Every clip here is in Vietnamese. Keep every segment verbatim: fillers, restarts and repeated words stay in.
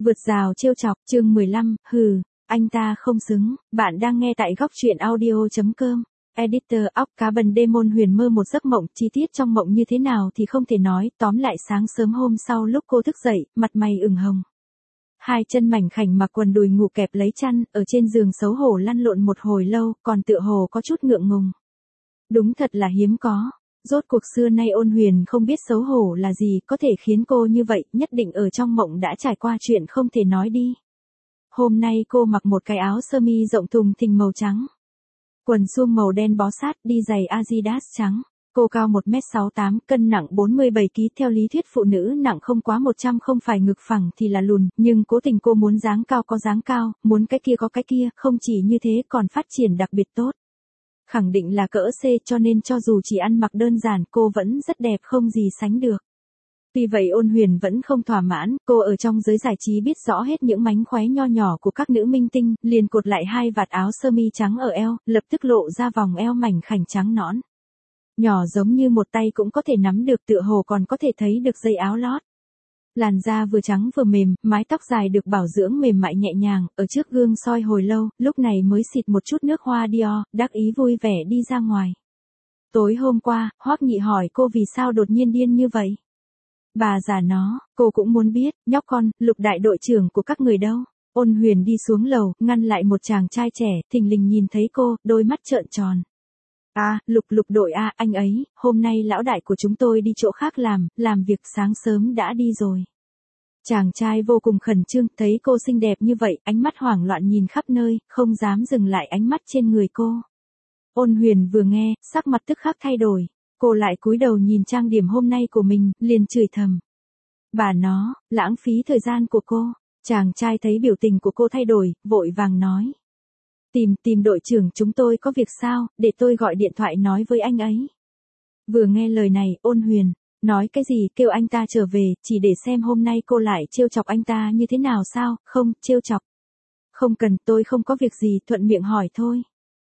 Vượt rào trêu chọc, chương mười lăm, hừ, anh ta không xứng, bạn đang nghe tại góc truyện audio.com. Editor óc cá bần Demon Huyền mơ một giấc mộng, chi tiết trong mộng như thế nào thì không thể nói, tóm lại sáng sớm hôm sau lúc cô thức dậy, mặt mày ửng hồng. Hai chân mảnh khảnh mặc quần đùi ngủ kẹp lấy chăn, ở trên giường xấu hổ lăn lộn một hồi lâu, còn tựa hồ có chút ngượng ngùng. Đúng thật là hiếm có. Rốt cuộc xưa nay Ôn Huyền không biết xấu hổ là gì, có thể khiến cô như vậy, nhất định ở trong mộng đã trải qua chuyện không thể nói đi. Hôm nay cô mặc một cái áo sơ mi rộng thùng thình màu trắng. Quần suông màu đen bó sát, đi giày Adidas trắng. Cô cao một mét sáu mươi tám, cân nặng bốn mươi bảy ki lô gam, theo lý thuyết phụ nữ nặng không quá một trăm không phải ngực phẳng thì là lùn, nhưng cố tình cô muốn dáng cao có dáng cao, muốn cái kia có cái kia, không chỉ như thế còn phát triển đặc biệt tốt. Khẳng định là cỡ C, cho nên cho dù chỉ ăn mặc đơn giản cô vẫn rất đẹp không gì sánh được. Tuy vậy Ôn Huyền vẫn không thỏa mãn, cô ở trong giới giải trí biết rõ hết những mánh khóe nho nhỏ của các nữ minh tinh, liền cột lại hai vạt áo sơ mi trắng ở eo, lập tức lộ ra vòng eo mảnh khảnh trắng nõn. Nhỏ giống như một tay cũng có thể nắm được, tựa hồ còn có thể thấy được dây áo lót. Làn da vừa trắng vừa mềm, mái tóc dài được bảo dưỡng mềm mại nhẹ nhàng, ở trước gương soi hồi lâu, lúc này mới xịt một chút nước hoa Dior, đắc ý vui vẻ đi ra ngoài. Tối hôm qua, Hoắc Nhị hỏi cô vì sao đột nhiên điên như vậy. Bà già nó, cô cũng muốn biết, nhóc con, Lục đại đội trưởng của các người đâu. Ôn Huyền đi xuống lầu, ngăn lại một chàng trai trẻ, thình lình nhìn thấy cô, đôi mắt trợn tròn. À, Lục Lục đội a, anh ấy, hôm nay lão đại của chúng tôi đi chỗ khác làm, làm việc sáng sớm đã đi rồi. Chàng trai vô cùng khẩn trương, thấy cô xinh đẹp như vậy, ánh mắt hoảng loạn nhìn khắp nơi, không dám dừng lại ánh mắt trên người cô. Ôn Huyền vừa nghe, sắc mặt tức khắc thay đổi, cô lại cúi đầu nhìn trang điểm hôm nay của mình, liền chửi thầm. Bà nó, lãng phí thời gian của cô. Chàng trai thấy biểu tình của cô thay đổi, vội vàng nói. Tìm, tìm đội trưởng chúng tôi có việc sao, để tôi gọi điện thoại nói với anh ấy. Vừa nghe lời này, Ôn Huyền, nói cái gì, kêu anh ta trở về, chỉ để xem hôm nay cô lại trêu chọc anh ta như thế nào sao, không, trêu chọc. Không cần, tôi không có việc gì, thuận miệng hỏi thôi.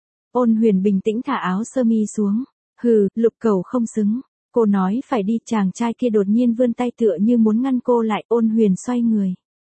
Ôn Huyền bình tĩnh thả áo sơ mi xuống. Hừ, Lục cẩu không xứng. Cô nói phải đi, chàng trai kia đột nhiên vươn tay tựa như muốn ngăn cô lại, Ôn Huyền xoay người.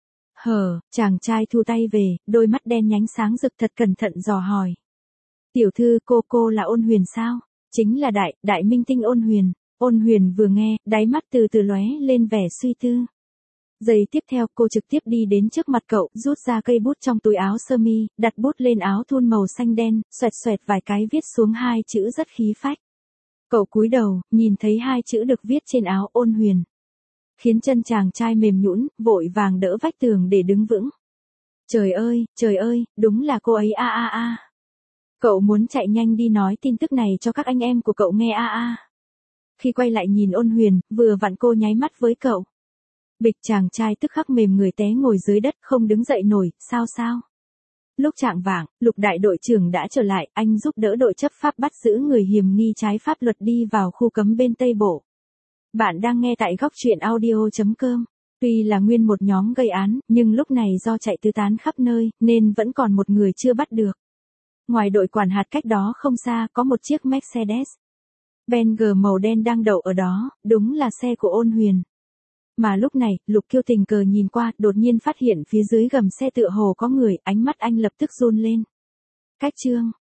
Hờ, chàng trai thu tay về, đôi mắt đen nhánh sáng rực thật cẩn thận dò hỏi. Tiểu thư, cô cô là Ôn Huyền sao? Chính là đại, đại minh tinh Ôn Huyền. Ôn Huyền vừa nghe, đáy mắt từ từ lóe lên vẻ suy tư. Giây tiếp theo cô trực tiếp đi đến trước mặt cậu, rút ra cây bút trong túi áo sơ mi, đặt bút lên áo thun màu xanh đen, xoẹt xoẹt vài cái viết xuống hai chữ rất khí phách. Cậu cúi đầu, nhìn thấy hai chữ được viết trên áo Ôn Huyền. Khiến chân chàng trai mềm nhũn, vội vàng đỡ vách tường để đứng vững. Trời ơi, trời ơi, đúng là cô ấy a a a. Cậu muốn chạy nhanh đi nói tin tức này cho các anh em của cậu nghe a a. Khi quay lại nhìn Ôn Huyền, vừa vặn cô nháy mắt với cậu. Bịch, chàng trai tức khắc mềm người té ngồi dưới đất, không đứng dậy nổi, sao sao? Lúc chạng vạng, Lục đại đội trưởng đã trở lại, anh giúp đỡ đội chấp pháp bắt giữ người hiểm nghi trái pháp luật đi vào khu cấm bên Tây Bộ. Bạn đang nghe tại góc truyện audio.com. Tuy là nguyên một nhóm gây án, nhưng lúc này do chạy tứ tán khắp nơi, nên vẫn còn một người chưa bắt được. Ngoài đội quản hạt cách đó không xa, có một chiếc Mercedes Benz màu đen đang đậu ở đó, đúng là xe của Ôn Huyền. Mà lúc này, Lục Kiêu tình cờ nhìn qua, đột nhiên phát hiện phía dưới gầm xe tựa hồ có người, ánh mắt anh lập tức run lên. Cách chương.